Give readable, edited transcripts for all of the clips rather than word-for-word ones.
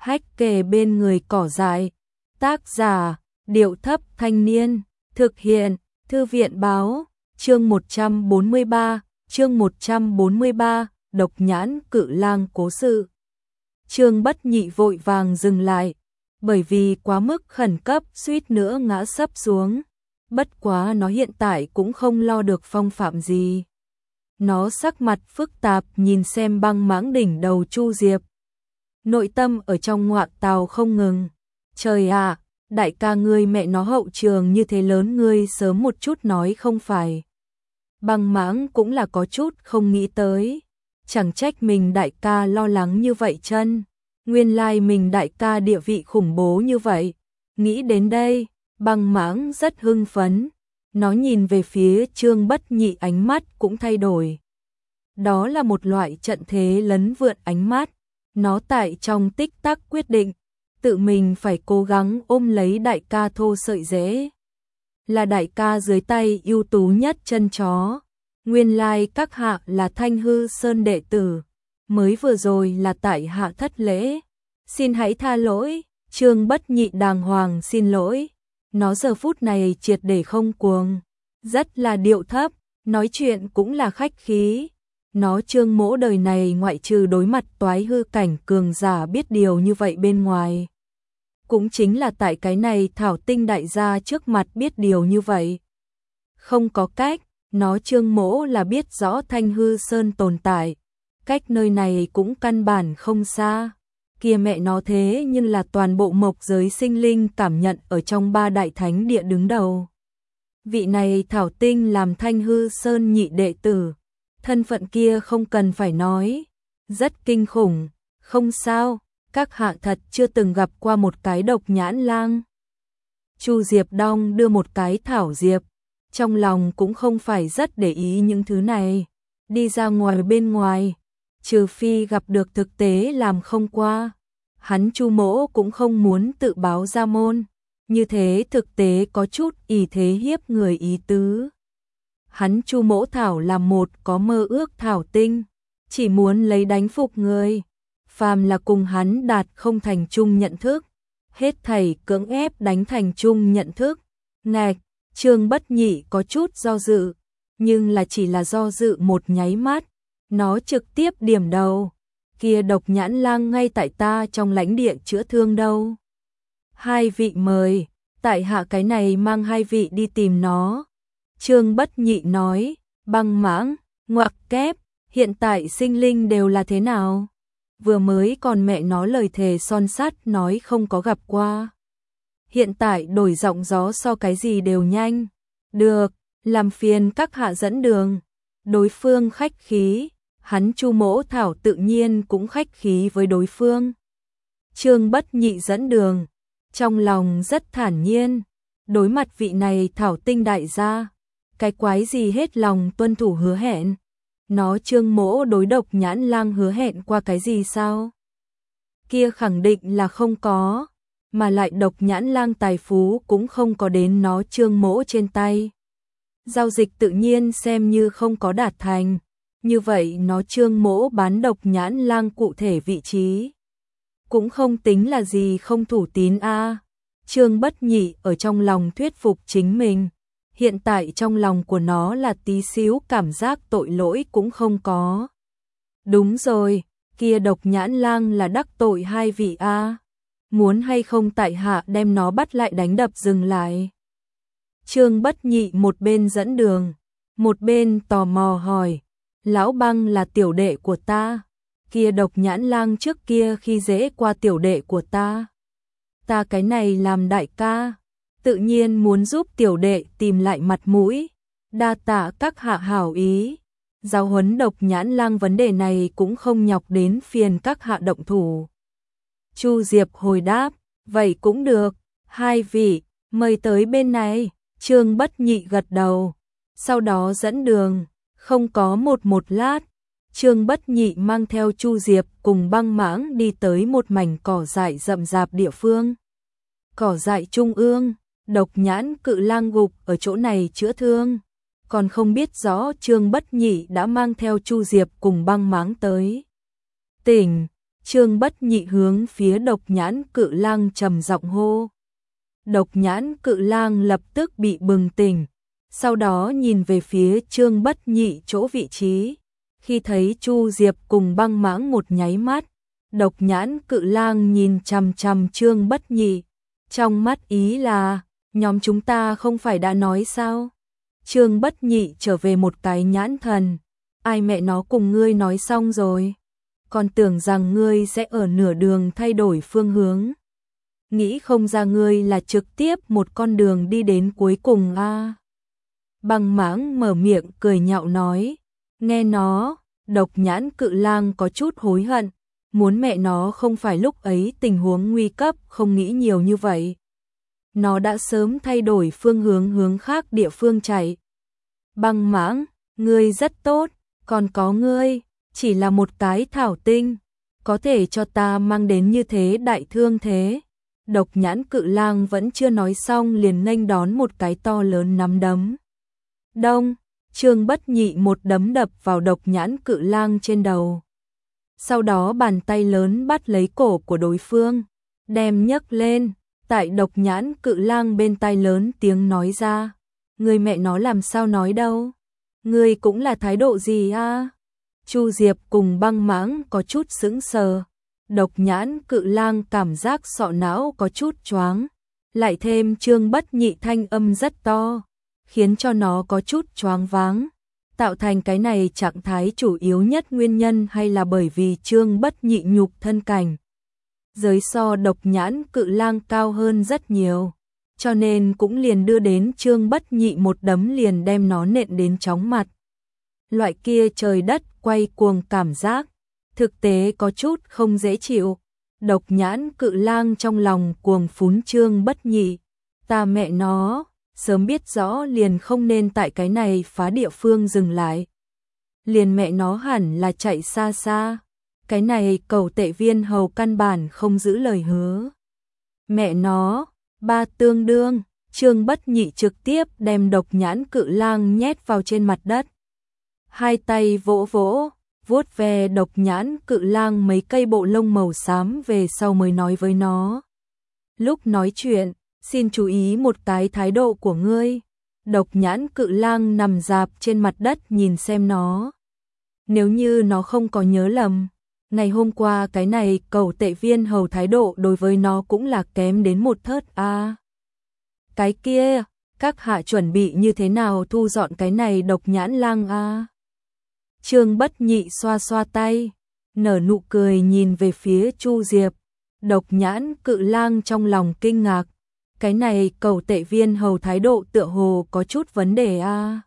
hách kề bên người cỏ dại. Tác giả, Điệu Thấp Thanh Niên, thực hiện, Thư viện Báo, chương 143, Độc Nhãn Cự Lang cố sự. Trương Bất Nhị vội vàng dừng lại, bởi vì quá mức khẩn cấp suýt nữa ngã sấp xuống. Bất quá nó hiện tại cũng không lo được phong phạm gì. Nó sắc mặt phức tạp nhìn xem Băng Mãng đỉnh đầu Chu Diệp. Nội tâm ở trong ngoạc tàu không ngừng. Trời ạ, đại ca ngươi mẹ nó hậu trường như thế lớn, ngươi sớm một chút nói không phải. Băng Mãng cũng là có chút không nghĩ tới. Chẳng trách mình đại ca lo lắng như vậy chân. Nguyên lai mình đại ca địa vị khủng bố như vậy. Nghĩ đến đây, Băng Mãng rất hưng phấn. Nó nhìn về phía Trương Bất Nhị, ánh mắt cũng thay đổi. Đó là một loại trận thế lấn vượt ánh mắt. Nó tại trong tích tắc quyết định, tự mình phải cố gắng ôm lấy đại ca thô sợi rễ. Là đại ca dưới tay ưu tú nhất chân chó. Nguyên lai các hạ là Thanh Hư Sơn đệ tử. Mới vừa rồi là tại hạ thất lễ. Xin hãy tha lỗi. Trương Bất Nhị đàng hoàng xin lỗi. Nó giờ phút này triệt để không cuồng. Rất là điệu thấp. Nói chuyện cũng là khách khí. Nó Trương Mỗ đời này ngoại trừ đối mặt toái hư cảnh cường giả biết điều như vậy bên ngoài. Cũng chính là tại cái này Thảo Tinh đại gia trước mặt biết điều như vậy. Không có cách, nó Trương Mỗ là biết rõ Thanh Hư Sơn tồn tại. Cách nơi này cũng căn bản không xa. Kia mẹ nó thế nhưng là toàn bộ mộc giới sinh linh cảm nhận ở trong ba đại thánh địa đứng đầu. Vị này Thảo Tinh làm Thanh Hư Sơn nhị đệ tử. Thân phận kia không cần phải nói. Rất kinh khủng. Không sao, các hạ thật chưa từng gặp qua một cái độc nhãn lang. Chu Diệp đong đưa một cái thảo diệp. Trong lòng cũng không phải rất để ý những thứ này. Đi ra ngoài bên ngoài. Trừ phi gặp được thực tế làm không qua. Hắn Chu Mỗ cũng không muốn tự báo ra môn. Như thế thực tế có chút ỷ thế hiếp người ý tứ. Hắn Chu Mỗ thảo là một có mơ ước Thảo Tinh. Chỉ muốn lấy đánh phục người. Phàm là cùng hắn đạt không thành chung nhận thức. Hết thảy cưỡng ép đánh thành chung nhận thức. Ngạch, Trương Bất Nhị có chút do dự. Nhưng là chỉ là do dự một nháy mắt. Nó trực tiếp điểm đầu. Kia độc nhãn lang ngay tại ta trong lãnh địa chữa thương đâu. Hai vị mời. Tại hạ cái này mang hai vị đi tìm nó. Trương Bất Nhị nói. Băng Mãng, ngoặc kép. Hiện tại sinh linh đều là thế nào? Vừa mới còn mẹ nó lời thề son sắt nói không có gặp qua. Hiện tại đổi giọng gió so cái gì đều nhanh. Được, làm phiền các hạ dẫn đường. Đối phương khách khí. Hắn Chu Mỗ thảo tự nhiên cũng khách khí với đối phương. Trương Bất Nhị dẫn đường. Trong lòng rất thản nhiên. Đối mặt vị này Thảo Tinh đại gia. Cái quái gì hết lòng tuân thủ hứa hẹn. Nó Trương Mỗ đối độc nhãn lang hứa hẹn qua cái gì sao? Kia khẳng định là không có. Mà lại độc nhãn lang tài phú cũng không có đến nó Trương Mỗ trên tay. Giao dịch tự nhiên xem như không có đạt thành. Như vậy nó Trương Mỗ bán độc nhãn lang cụ thể vị trí. Cũng không tính là gì không thủ tín a. Trương Bất Nhị ở trong lòng thuyết phục chính mình. Hiện tại trong lòng của nó là tí xíu cảm giác tội lỗi cũng không có. Đúng rồi, kia độc nhãn lang là đắc tội hai vị a. Muốn hay không tại hạ đem nó bắt lại đánh đập dừng lại. Trương Bất Nhị một bên dẫn đường, một bên tò mò hỏi. Lão Băng là tiểu đệ của ta. Kia độc nhãn lang trước kia khi dễ qua tiểu đệ của ta. Ta cái này làm đại ca. Tự nhiên muốn giúp tiểu đệ tìm lại mặt mũi. Đa tạ các hạ hảo ý. Giáo huấn độc nhãn lang vấn đề này cũng không nhọc đến phiền các hạ động thủ. Chu Diệp hồi đáp. Vậy cũng được. Hai vị, mời tới bên này. Trương Bất Nhị gật đầu. Sau đó dẫn đường. Không có một lát. Trương Bất Nhị mang theo Chu Diệp cùng Băng Mãng đi tới một mảnh cỏ dại rậm rạp địa phương. Cỏ dại trung ương. Độc nhãn cự lang gục ở chỗ này chữa thương. Còn không biết rõ Trương Bất Nhị đã mang theo Chu Diệp cùng Băng Mãng tới. Tỉnh, Trương Bất Nhị hướng phía Độc Nhãn Cự Lang trầm giọng hô. Độc Nhãn Cự Lang lập tức bị bừng tỉnh, sau đó nhìn về phía Trương Bất Nhị chỗ vị trí. Khi thấy Chu Diệp cùng Băng Mãng một nháy mắt, Độc Nhãn Cự Lang nhìn chằm chằm Trương Bất Nhị, trong mắt ý là, nhóm chúng ta không phải đã nói sao? Trương Bất Nhị trở về một cái nhãn thần, ai mẹ nó cùng ngươi nói xong rồi, còn tưởng rằng ngươi sẽ ở nửa đường thay đổi phương hướng. Nghĩ không ra ngươi là trực tiếp một con đường đi đến cuối cùng a. Băng Mãng mở miệng cười nhạo nói, nghe nó, Độc Nhãn Cự Lang có chút hối hận, muốn mẹ nó không phải lúc ấy tình huống nguy cấp không nghĩ nhiều như vậy. Nó đã sớm thay đổi phương hướng khác địa phương chạy. Băng Mãng, ngươi rất tốt, còn có ngươi, chỉ là một cái thảo tinh, có thể cho ta mang đến như thế đại thương thế. Độc Nhãn Cự Lang vẫn chưa nói xong liền nghênh đón một cái to lớn nắm đấm. Đông, Trương Bất Nhị một đấm đập vào Độc Nhãn Cự Lang trên đầu. Sau đó bàn tay lớn bắt lấy cổ của đối phương, đem nhấc lên, tại Độc Nhãn Cự Lang bên tai lớn tiếng nói ra, người mẹ nó làm sao nói đâu, ngươi cũng là thái độ gì a? Chu Diệp cùng Băng Mãng có chút sững sờ. Độc Nhãn Cự Lang cảm giác sọ não có chút choáng, lại thêm Trương Bất Nhị thanh âm rất to, khiến cho nó có chút choáng váng. Tạo thành cái này trạng thái chủ yếu nhất nguyên nhân hay là bởi vì Trương Bất Nhị nhục thân cảnh giới so Độc Nhãn Cự Lang cao hơn rất nhiều, cho nên cũng liền đưa đến Trương Bất Nhị một đấm liền đem nó nện đến chóng mặt. Loại kia trời đất quay cuồng cảm giác, thực tế có chút không dễ chịu. Độc Nhãn Cự Lang trong lòng cuồng phún Trương Bất Nhị, ta mẹ nó, sớm biết rõ liền không nên tại cái này phá địa phương dừng lại. Liền mẹ nó hẳn là chạy xa xa, cái này Cẩu Tệ Viên hầu căn bản không giữ lời hứa. Mẹ nó, ba tương đương, Trương Bất Nhị trực tiếp đem Độc Nhãn Cự Lang nhét vào trên mặt đất. Hai tay vỗ vỗ, vuốt ve Độc Nhãn Cự Lang mấy cây bộ lông màu xám về sau mới nói với nó. Lúc nói chuyện, xin chú ý một cái thái độ của ngươi. Độc Nhãn Cự Lang nằm rạp trên mặt đất nhìn xem nó. Nếu như nó không có nhớ lầm, ngày hôm qua cái này Cẩu Tệ Viên hầu thái độ đối với nó cũng là kém đến một thớt a. Cái kia, các hạ chuẩn bị như thế nào thu dọn cái này Độc Nhãn Lang a? Trương Bất Nhị xoa xoa tay, nở nụ cười nhìn về phía Chu Diệp. Độc Nhãn Cự Lang trong lòng kinh ngạc, cái này Cẩu Tệ Viên hầu thái độ tựa hồ có chút vấn đề a.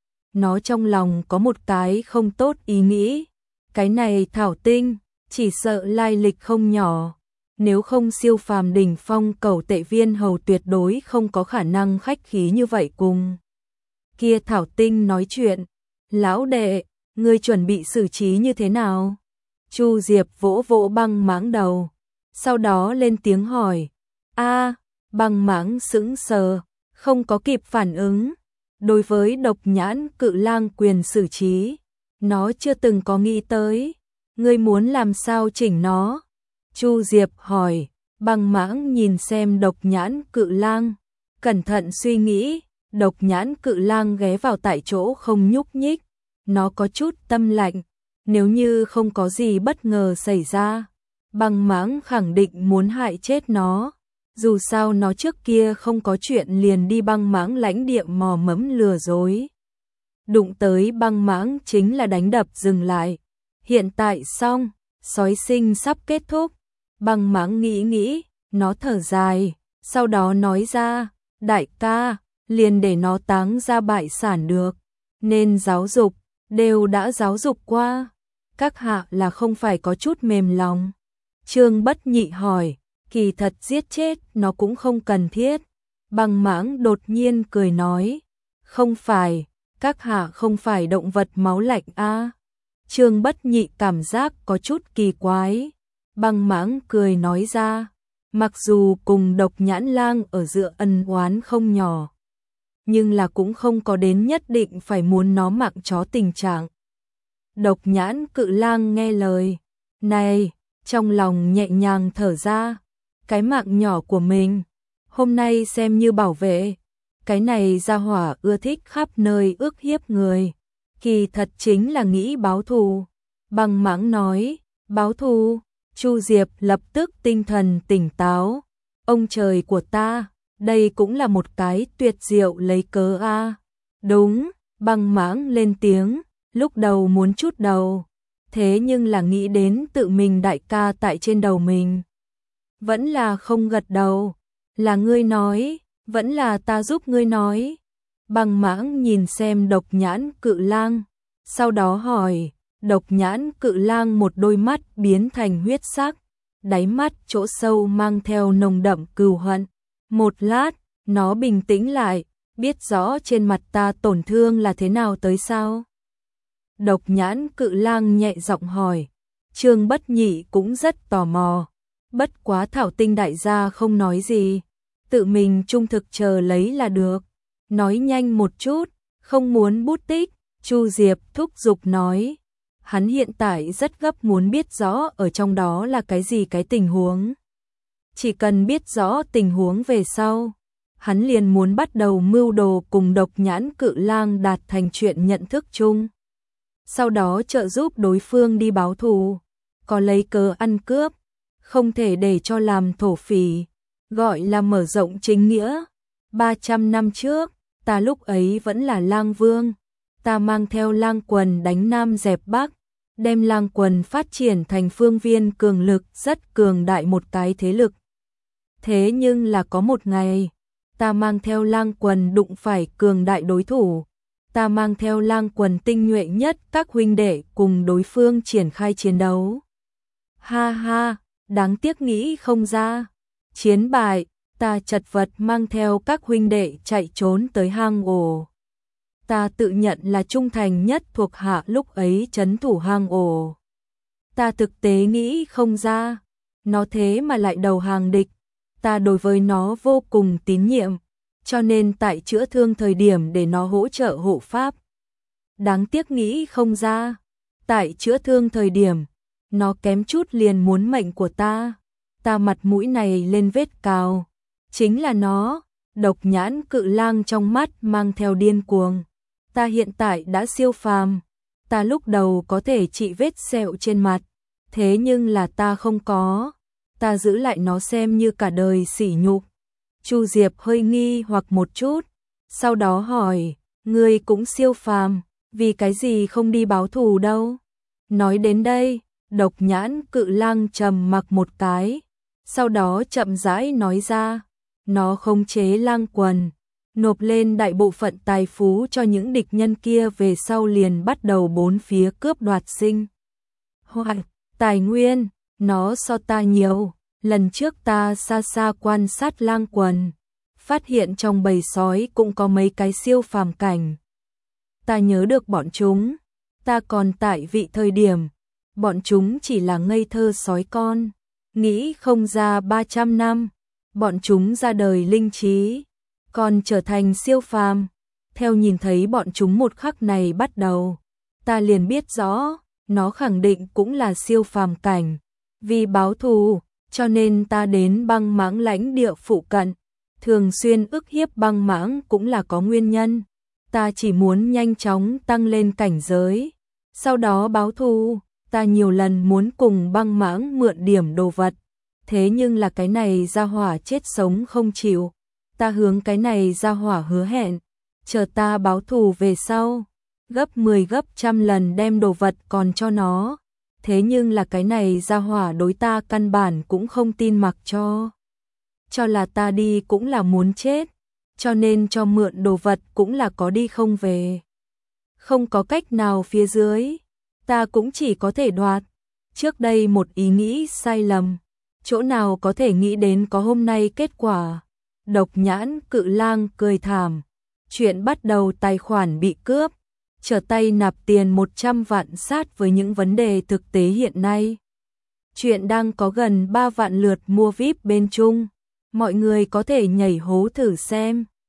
Nó trong lòng có một cái không tốt ý nghĩ, cái này thảo tinh, chỉ sợ lai lịch không nhỏ, nếu không siêu phàm đỉnh phong Cẩu Tệ Viên hầu tuyệt đối không có khả năng khách khí như vậy cùng kia thảo tinh nói chuyện. Lão đệ, ngươi chuẩn bị xử trí như thế nào? Chu Diệp vỗ vỗ Băng Mãng đầu, sau đó lên tiếng hỏi. A, Băng Mãng sững sờ, không có kịp phản ứng. Đối với Độc Nhãn Cự Lang quyền xử trí, nó chưa từng có nghĩ tới. Ngươi muốn làm sao chỉnh nó? Chu Diệp hỏi. Băng Mãng nhìn xem Độc Nhãn Cự Lang, cẩn thận suy nghĩ. Độc Nhãn Cự Lang ghé vào tại chỗ không nhúc nhích. Nó có chút tâm lạnh, nếu như không có gì bất ngờ xảy ra, Băng Mãng khẳng định muốn hại chết nó. Dù sao nó trước kia không có chuyện liền đi Băng Mãng lãnh địa mò mẫm lừa dối. Đụng tới Băng Mãng chính là đánh đập dừng lại. Hiện tại xong, sói sinh sắp kết thúc. Băng Mãng nghĩ nghĩ, nó thở dài, sau đó nói ra, đại ca, liền để nó táng ra bại sản được, nên giáo dục, đều đã giáo dục qua. Các hạ là không phải có chút mềm lòng. Trương Bất Nhị hỏi, kỳ thật giết chết nó cũng không cần thiết. Băng Mãng đột nhiên cười nói, không phải, các hạ không phải động vật máu lạnh a. Trương Bất Nhị cảm giác có chút kỳ quái. Băng Mãng cười nói ra, mặc dù cùng Độc Nhãn Lang ở giữa ân oán không nhỏ, nhưng là cũng không có đến nhất định phải muốn nó mạng chó tình trạng. Độc Nhãn Cự Lang nghe lời này, trong lòng nhẹ nhàng thở ra, cái mạng nhỏ của mình, hôm nay xem như bảo vệ. Cái này gia hỏa ưa thích khắp nơi ức hiếp người, kỳ thật chính là nghĩ báo thù. Băng Mãng nói, báo thù? Chu Diệp lập tức tinh thần tỉnh táo, ông trời của ta, đây cũng là một cái tuyệt diệu lấy cớ a. Đúng, Băng Mãng lên tiếng, lúc đầu muốn chút đầu, thế nhưng là nghĩ đến tự mình đại ca tại trên đầu mình. Vẫn là không gật đầu, là ngươi nói, vẫn là ta giúp ngươi nói. Băng Mãng nhìn xem Độc Nhãn Cự Lang, sau đó hỏi, Độc Nhãn Cự Lang một đôi mắt biến thành huyết sắc, đáy mắt chỗ sâu mang theo nồng đậm cừu hận. Một lát, nó bình tĩnh lại, biết rõ trên mặt ta tổn thương là thế nào tới sao? Độc Nhãn Cự Lang nhẹ giọng hỏi. Trương Bất Nhị cũng rất tò mò. Bất quá Thảo Tinh đại gia không nói gì, tự mình trung thực chờ lấy là được. Nói nhanh một chút, không muốn bút tích. Chu Diệp thúc giục nói. Hắn hiện tại rất gấp muốn biết rõ ở trong đó là cái gì cái tình huống. Chỉ cần biết rõ tình huống về sau, hắn liền muốn bắt đầu mưu đồ cùng Độc Nhãn Cự Lang đạt thành chuyện nhận thức chung. Sau đó trợ giúp đối phương đi báo thù, có lấy cớ ăn cướp, không thể để cho làm thổ phỉ, gọi là mở rộng chính nghĩa. 300 năm trước, ta lúc ấy vẫn là lang vương, ta mang theo lang quần đánh Nam dẹp Bắc, đem lang quần phát triển thành phương viên cường lực rất cường đại một cái thế lực. Thế nhưng là có một ngày, ta mang theo lang quần đụng phải cường đại đối thủ, ta mang theo lang quần tinh nhuệ nhất các huynh đệ cùng đối phương triển khai chiến đấu. Ha ha, đáng tiếc nghĩ không ra. Chiến bại, ta chật vật mang theo các huynh đệ chạy trốn tới hang ổ. Ta tự nhận là trung thành nhất thuộc hạ lúc ấy trấn thủ hang ổ. Ta thực tế nghĩ không ra, nó thế mà lại đầu hàng địch. Ta đối với nó vô cùng tín nhiệm, cho nên tại chữa thương thời điểm để nó hỗ trợ hộ pháp. Đáng tiếc nghĩ không ra, tại chữa thương thời điểm, nó kém chút liền muốn mệnh của ta. Ta mặt mũi này lên vết cào, chính là nó. Độc Nhãn Cự Lang trong mắt mang theo điên cuồng. Ta hiện tại đã siêu phàm, ta lúc đầu có thể trị vết sẹo trên mặt, thế nhưng là ta không có, ta giữ lại nó xem như cả đời sỉ nhục. Chu Diệp hơi nghi hoặc một chút, sau đó hỏi, ngươi cũng siêu phàm, vì cái gì không đi báo thù đâu? Nói đến đây, Độc Nhãn Cự Lang trầm mặc một cái, sau đó chậm rãi nói ra, nó khống chế lang quần, nộp lên đại bộ phận tài phú cho những địch nhân kia về sau liền bắt đầu bốn phía cướp đoạt sinh hoạt, tài nguyên, nó so ta nhiều. Lần trước ta xa xa quan sát lang quần, phát hiện trong bầy sói cũng có mấy cái siêu phàm cảnh. Ta nhớ được bọn chúng, ta còn tại vị thời điểm, bọn chúng chỉ là ngây thơ sói con, nghĩ không ra 300 năm, bọn chúng ra đời linh trí, còn trở thành siêu phàm. Theo nhìn thấy bọn chúng một khắc này bắt đầu, ta liền biết rõ, nó khẳng định cũng là siêu phàm cảnh, vì báo thù. Cho nên ta đến Băng Mãng lãnh địa phụ cận, thường xuyên ức hiếp Băng Mãng cũng là có nguyên nhân. Ta chỉ muốn nhanh chóng tăng lên cảnh giới, sau đó báo thù. Ta nhiều lần muốn cùng Băng Mãng mượn điểm đồ vật, thế nhưng là cái này gia hỏa chết sống không chịu. Ta hướng cái này gia hỏa hứa hẹn, chờ ta báo thù về sau, gấp 10 gấp trăm lần đem đồ vật còn cho nó. Thế nhưng là cái này gia hỏa đối ta căn bản cũng không tin, mặc cho là ta đi cũng là muốn chết, cho nên cho mượn đồ vật cũng là có đi không về. Không có cách nào phía dưới, ta cũng chỉ có thể đoạt. Trước đây một ý nghĩ sai lầm, chỗ nào có thể nghĩ đến có hôm nay kết quả. Độc Nhãn Cự Lang cười thảm, chuyện bắt đầu tài khoản bị cướp, trở tay nạp tiền 100 vạn sát với những vấn đề thực tế hiện nay. Chuyện đang có gần 3 vạn lượt mua VIP bên Trung, mọi người có thể nhảy hố thử xem.